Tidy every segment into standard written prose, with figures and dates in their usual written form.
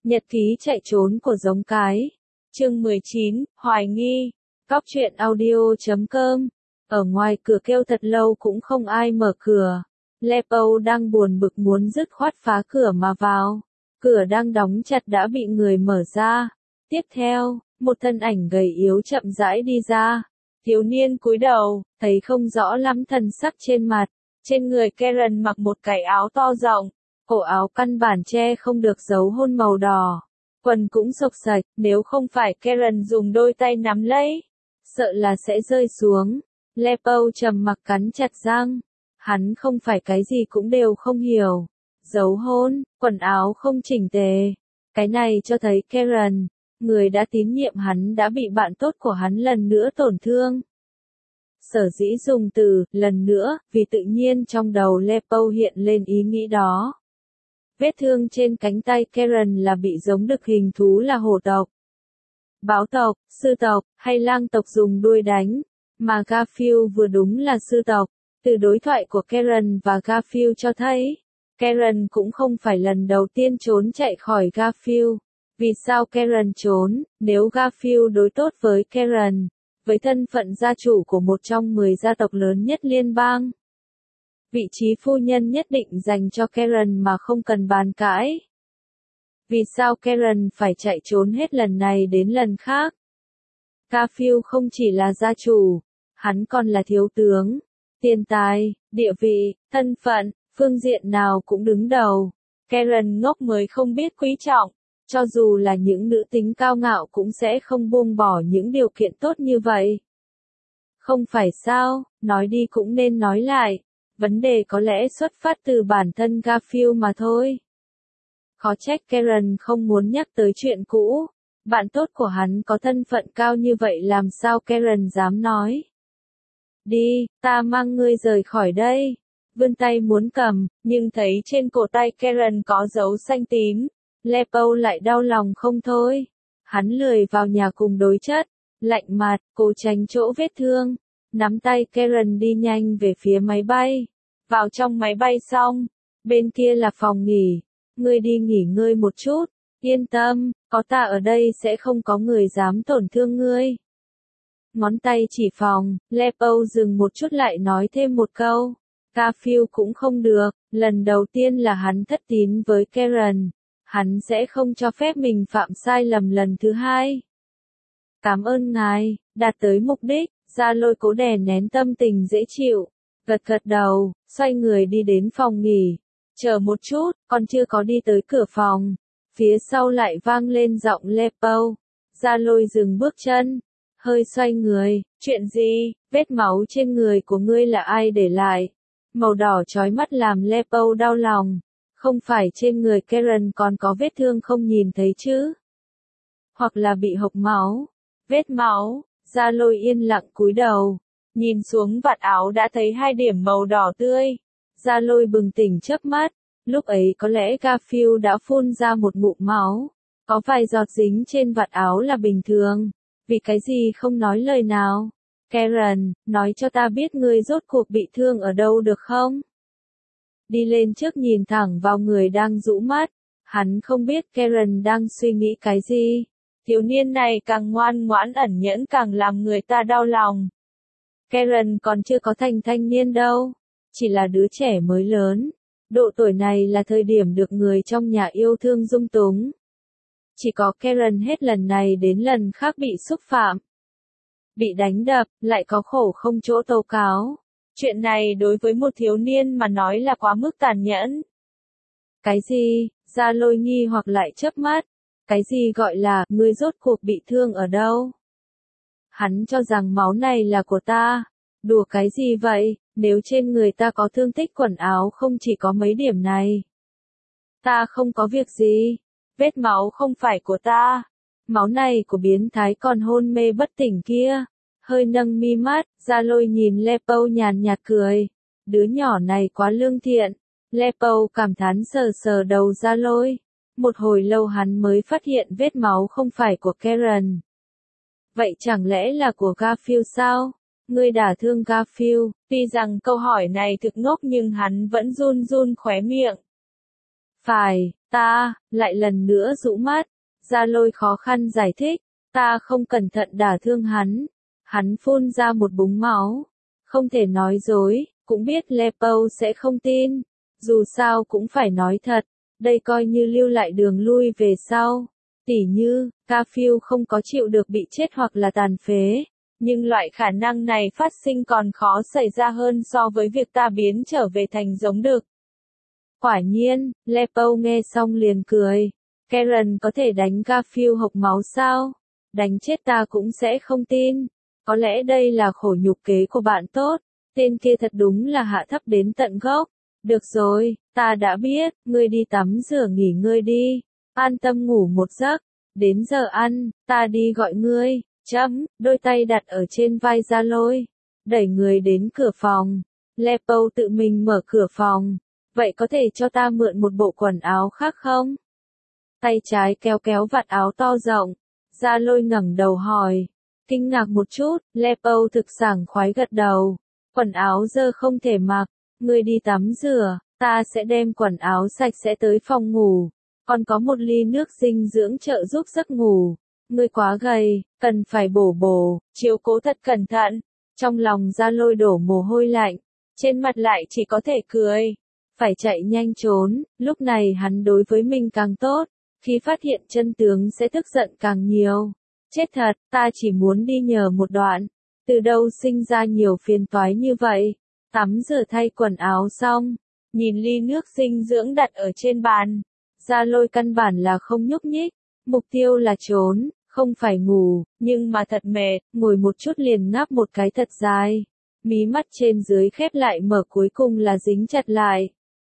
Nhật ký chạy trốn của giống cái. Chương 19, hoài nghi. Cóc truyện audio.com. Ở ngoài cửa kêu thật lâu cũng không ai mở cửa. Lepo đang buồn bực muốn dứt khoát phá cửa mà vào. Cửa đang đóng chặt đã bị người mở ra. Tiếp theo, một thân ảnh gầy yếu chậm rãi đi ra. Thiếu niên cúi đầu, thấy không rõ lắm thần sắc trên mặt. Trên người Karen mặc một cái áo to rộng. Cổ áo căn bản che không được dấu hôn màu đỏ. Quần cũng xộc xạch, nếu không phải Karen dùng đôi tay nắm lấy, sợ là sẽ rơi xuống. Lepo trầm mặc cắn chặt răng. Hắn không phải cái gì cũng đều không hiểu. Dấu hôn, quần áo không chỉnh tề. Cái này cho thấy Karen, người đã tín nhiệm hắn đã bị bạn tốt của hắn lần nữa tổn thương. Sở dĩ dùng từ, lần nữa, vì tự nhiên trong đầu Lepo hiện lên ý nghĩ đó. Vết thương trên cánh tay Karen là bị giống đực hình thú là hổ tộc, báo tộc, sư tộc, hay lang tộc dùng đuôi đánh, mà Garfield vừa đúng là sư tộc. Từ đối thoại của Karen và Garfield cho thấy, Karen cũng không phải lần đầu tiên trốn chạy khỏi Garfield. Vì sao Karen trốn, nếu Garfield đối tốt với Karen, với thân phận gia chủ của một trong 10 gia tộc lớn nhất liên bang? Vị trí phu nhân nhất định dành cho Karen mà không cần bàn cãi. Vì sao Karen phải chạy trốn hết lần này đến lần khác? Garfield không chỉ là gia chủ, hắn còn là thiếu tướng. Tiền tài, địa vị, thân phận, phương diện nào cũng đứng đầu. Karen ngốc mới không biết quý trọng. Cho dù là những nữ tính cao ngạo cũng sẽ không buông bỏ những điều kiện tốt như vậy. Không phải sao, nói đi cũng nên nói lại. Vấn đề có lẽ xuất phát từ bản thân Garfield mà thôi. Khó trách Karen không muốn nhắc tới chuyện cũ. Bạn tốt của hắn có thân phận cao như vậy làm sao Karen dám nói. Đi, ta mang ngươi rời khỏi đây. Vươn tay muốn cầm, nhưng thấy trên cổ tay Karen có dấu xanh tím. Lepo lại đau lòng không thôi. Hắn lười vào nhà cùng đối chất. Lạnh mặt, cố tránh chỗ vết thương. Nắm tay Karen đi nhanh về phía máy bay. Vào trong máy bay xong, bên kia là phòng nghỉ. Ngươi đi nghỉ ngơi một chút. Yên tâm, có ta ở đây sẽ không có người dám tổn thương ngươi. Ngón tay chỉ phòng, Lepo dừng một chút lại nói thêm một câu. Garfield cũng không được, lần đầu tiên là hắn thất tín với Karen. Hắn sẽ không cho phép mình phạm sai lầm lần thứ hai. Cảm ơn ngài, đạt tới mục đích. Gia Lôi cố đè nén tâm tình dễ chịu. Gật gật đầu, xoay người đi đến phòng nghỉ. Chờ một chút, còn chưa có đi tới cửa phòng. Phía sau lại vang lên giọng Lepo. Gia Lôi dừng bước chân. Hơi xoay người, chuyện gì, vết máu trên người của ngươi là ai để lại? Màu đỏ chói mắt làm Lepo đau lòng. Không phải trên người Karen còn có vết thương không nhìn thấy chứ? Hoặc là bị hộc máu? Vết máu, Gia Lôi yên lặng cúi đầu. Nhìn xuống vạt áo đã thấy 2 điểm màu đỏ tươi. Gia Lôi bừng tỉnh chớp mắt. Lúc ấy có lẽ Garfield đã phun ra một ngụm máu. Có vài giọt dính trên vạt áo là bình thường. Vì cái gì không nói lời nào? Karen, nói cho ta biết ngươi rốt cuộc bị thương ở đâu được không? Đi lên trước nhìn thẳng vào người đang rũ mắt. Hắn không biết Karen đang suy nghĩ cái gì. Thiếu niên này càng ngoan ngoãn ẩn nhẫn càng làm người ta đau lòng. Karen còn chưa có thành thanh niên đâu. Chỉ là đứa trẻ mới lớn. Độ tuổi này là thời điểm được người trong nhà yêu thương dung túng. Chỉ có Karen hết lần này đến lần khác bị xúc phạm. Bị đánh đập, lại có khổ không chỗ tố cáo. Chuyện này đối với một thiếu niên mà nói là quá mức tàn nhẫn. Cái gì? Gia Lôi nghi hoặc lại chớp mắt. Cái gì gọi là, ngươi rốt cuộc bị thương ở đâu? Hắn cho rằng máu này là của ta. Đùa cái gì vậy, nếu trên người ta có thương tích quần áo không chỉ có mấy điểm này. Ta không có việc gì. Vết máu không phải của ta. Máu này của biến thái còn hôn mê bất tỉnh kia. Hơi nâng mi mắt, Gia Lôi nhìn Lepo nhàn nhạt cười. Đứa nhỏ này quá lương thiện. Lepo cảm thán sờ sờ đầu Gia Lôi. Một hồi lâu hắn mới phát hiện vết máu không phải của Karen. Vậy chẳng lẽ là của Garfield sao? Ngươi đả thương Garfield. Tuy rằng câu hỏi này thực ngốc nhưng hắn vẫn run run khóe miệng. Phải, Ta, lại lần nữa rũ mắt. Gia Lôi khó khăn giải thích, ta không cẩn thận đả thương hắn. Hắn phun ra một búng máu. Không thể nói dối, cũng biết Lepo sẽ không tin. Dù sao cũng phải nói thật, đây coi như lưu lại đường lui về sau. Tỉ như, Garfield không có chịu được bị chết hoặc là tàn phế. Nhưng loại khả năng này phát sinh còn khó xảy ra hơn so với việc ta biến trở về thành giống đực. Quả nhiên, Lepo nghe xong liền cười. Karen có thể đánh Garfield hộc máu sao? Đánh chết ta cũng sẽ không tin. Có lẽ đây là khổ nhục kế của bạn tốt. Tên kia thật đúng là hạ thấp đến tận gốc. Được rồi, ta đã biết, ngươi đi tắm rửa nghỉ ngơi đi. An tâm ngủ một giấc. Đến giờ ăn, ta đi gọi ngươi. Đôi tay đặt ở trên vai Gia Lôi. Đẩy người đến cửa phòng. Lepo tự mình mở cửa phòng. Vậy có thể cho ta mượn một bộ quần áo khác không? Tay trái kéo kéo vạt áo to rộng. Gia Lôi ngẩng đầu hỏi. Kinh ngạc một chút, Lepo thực sảng khoái gật đầu. Quần áo dơ không thể mặc. Ngươi đi tắm rửa, ta sẽ đem quần áo sạch sẽ tới phòng ngủ. Còn có một ly nước dinh dưỡng trợ giúp giấc ngủ. Ngươi quá gầy, cần phải bổ, chiếu cố thật cẩn thận. Trong lòng Gia Lôi đổ mồ hôi lạnh, trên mặt lại chỉ có thể cười. Phải chạy nhanh trốn, lúc này hắn đối với mình càng tốt, khi phát hiện chân tướng sẽ tức giận càng nhiều. Chết thật, ta chỉ muốn đi nhờ một đoạn, từ đâu sinh ra nhiều phiền toái như vậy. Tắm rửa thay quần áo xong, nhìn ly nước dinh dưỡng đặt ở trên bàn. Gia Lôi căn bản là không nhúc nhích, mục tiêu là trốn, không phải ngủ, nhưng mà thật mệt, ngồi một chút liền ngáp một cái thật dài. Mí mắt trên dưới khép lại mở cuối cùng là dính chặt lại.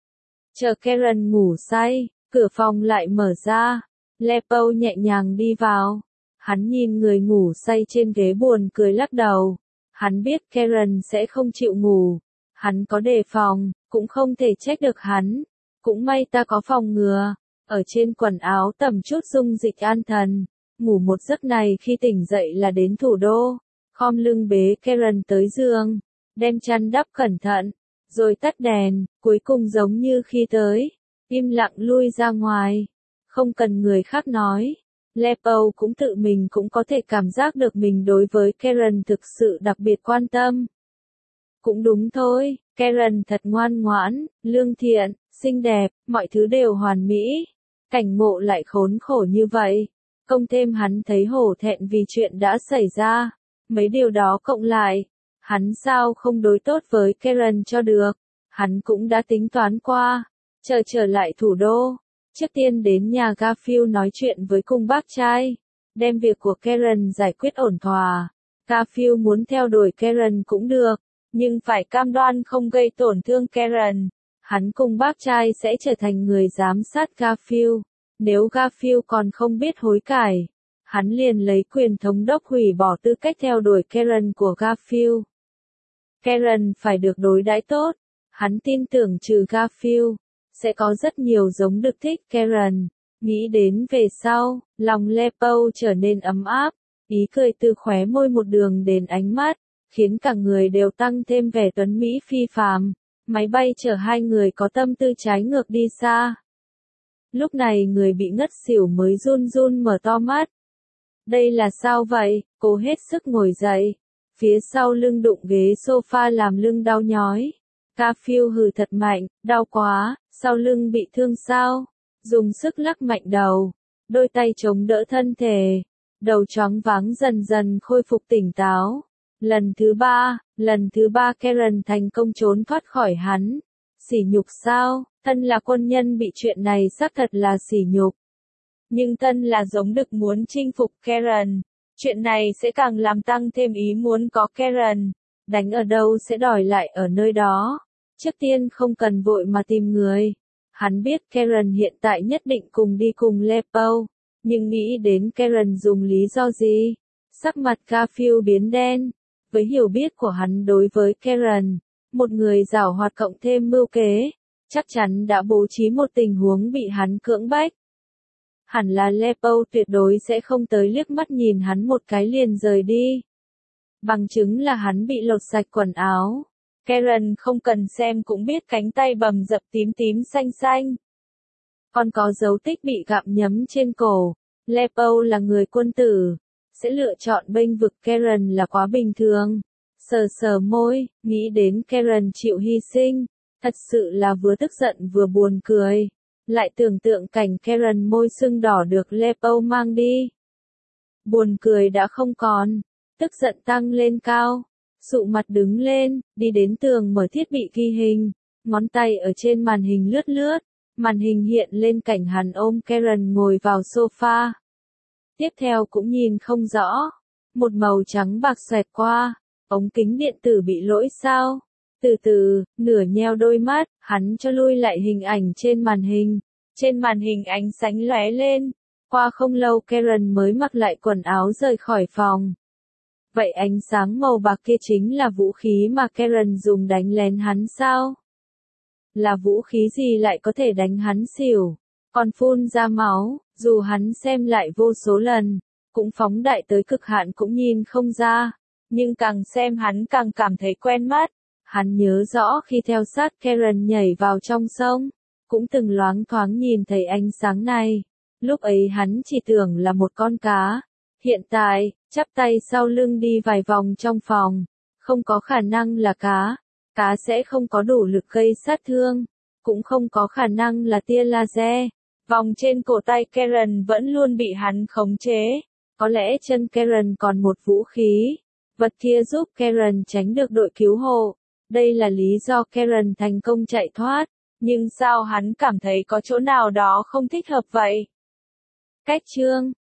Chờ Karen ngủ say, cửa phòng lại mở ra. Lepo nhẹ nhàng đi vào. Hắn nhìn người ngủ say trên ghế buồn cười lắc đầu. Hắn biết Karen sẽ không chịu ngủ. Hắn có đề phòng, cũng không thể trách được hắn. Cũng may ta có phòng ngừa. Ở trên quần áo tẩm chút dung dịch an thần. Ngủ một giấc này khi tỉnh dậy là đến thủ đô. Khom lưng bế Karen tới giường. Đem chăn đắp cẩn thận. Rồi tắt đèn, cuối cùng giống như khi tới. Im lặng lui ra ngoài. Không cần người khác nói. Lepo cũng tự mình cũng có thể cảm giác được mình đối với Karen thực sự đặc biệt quan tâm. Cũng đúng thôi, Karen thật ngoan ngoãn, lương thiện, xinh đẹp, mọi thứ đều hoàn mỹ. Cảnh ngộ lại khốn khổ như vậy. Công thêm hắn thấy hổ thẹn vì chuyện đã xảy ra. Mấy điều đó cộng lại. Hắn sao không đối tốt với Karen cho được. Hắn cũng đã tính toán qua. Trở lại thủ đô. Trước tiên đến nhà Garfield nói chuyện với cung bác trai. Đem việc của Karen giải quyết ổn thỏa. Garfield muốn theo đuổi Karen cũng được. Nhưng phải cam đoan không gây tổn thương Karen. Hắn cùng bác trai sẽ trở thành người giám sát Garfield. Nếu Garfield còn không biết hối cải, hắn liền lấy quyền thống đốc hủy bỏ tư cách theo đuổi Karen của Garfield. Karen phải được đối đãi tốt. Hắn tin tưởng trừ Garfield, sẽ có rất nhiều giống được thích Karen. Nghĩ đến về sau, lòng Lepo trở nên ấm áp. Ý cười từ khóe môi một đường đến ánh mắt, khiến cả người đều tăng thêm vẻ tuấn mỹ phi phàm. Máy bay chở hai người có tâm tư trái ngược đi xa. Lúc này người bị ngất xỉu mới run run mở to mắt. Đây là sao vậy? Cô hết sức ngồi dậy. Phía sau lưng đụng ghế sofa làm lưng đau nhói. Garfield hừ thật mạnh, đau quá, sau lưng bị thương sao? Dùng sức lắc mạnh đầu. Đôi tay chống đỡ thân thể. Đầu choáng váng dần dần khôi phục tỉnh táo. Lần thứ ba Karen thành công trốn thoát khỏi hắn. Sỉ nhục sao? Thân là quân nhân bị chuyện này xác thật là sỉ nhục. Nhưng thân là giống đực muốn chinh phục Karen. Chuyện này sẽ càng làm tăng thêm ý muốn có Karen. Đánh ở đâu sẽ đòi lại ở nơi đó. Trước tiên không cần vội mà tìm người. Hắn biết Karen hiện tại nhất định cùng đi cùng Lepo. Nhưng nghĩ đến Karen dùng lý do gì? Sắc mặt Garfield biến đen. Với hiểu biết của hắn đối với Karen, một người giảo hoạt cộng thêm mưu kế, chắc chắn đã bố trí một tình huống bị hắn cưỡng bách. Hẳn là Lepo tuyệt đối sẽ không tới liếc mắt nhìn hắn một cái liền rời đi. Bằng chứng là hắn bị lột sạch quần áo. Karen không cần xem cũng biết cánh tay bầm dập tím tím xanh xanh. còn có dấu tích bị gặm nhấm trên cổ. Lepo là người quân tử, sẽ lựa chọn bênh vực Karen là quá bình thường. Sờ sờ môi, nghĩ đến Karen chịu hy sinh, thật sự là vừa tức giận vừa buồn cười. Lại tưởng tượng cảnh Karen môi sưng đỏ được Lepo mang đi. Buồn cười đã không còn, tức giận tăng lên cao, sụ mặt đứng lên, đi đến tường mở thiết bị ghi hình, ngón tay ở trên màn hình lướt lướt, màn hình hiện lên cảnh hắn ôm Karen ngồi vào sofa. Tiếp theo cũng nhìn không rõ, một màu trắng bạc xoẹt qua, ống kính điện tử bị lỗi sao? Từ từ, nửa nheo đôi mắt, hắn cho lui lại hình ảnh trên màn hình. Trên màn hình ánh sáng lóe lên. Qua không lâu Karen mới mặc lại quần áo rời khỏi phòng. Vậy ánh sáng màu bạc kia chính là vũ khí mà Karen dùng đánh lén hắn sao? Là vũ khí gì lại có thể đánh hắn xỉu? Còn phun ra máu, dù hắn xem lại vô số lần, cũng phóng đại tới cực hạn cũng nhìn không ra. Nhưng càng xem hắn càng cảm thấy quen mắt. Hắn nhớ rõ khi theo sát Karen nhảy vào trong sông, cũng từng loáng thoáng nhìn thấy ánh sáng này. Lúc ấy hắn chỉ tưởng là một con cá. Hiện tại, chắp tay sau lưng đi vài vòng trong phòng, không có khả năng là cá. Cá sẽ không có đủ lực gây sát thương, cũng không có khả năng là tia laser. Vòng trên cổ tay Karen vẫn luôn bị hắn khống chế. Có lẽ chân Karen còn một vũ khí. Vật kia giúp Karen tránh được đội cứu hộ. Đây là lý do Karen thành công chạy thoát. Nhưng sao hắn cảm thấy có chỗ nào đó không thích hợp vậy? Cách chương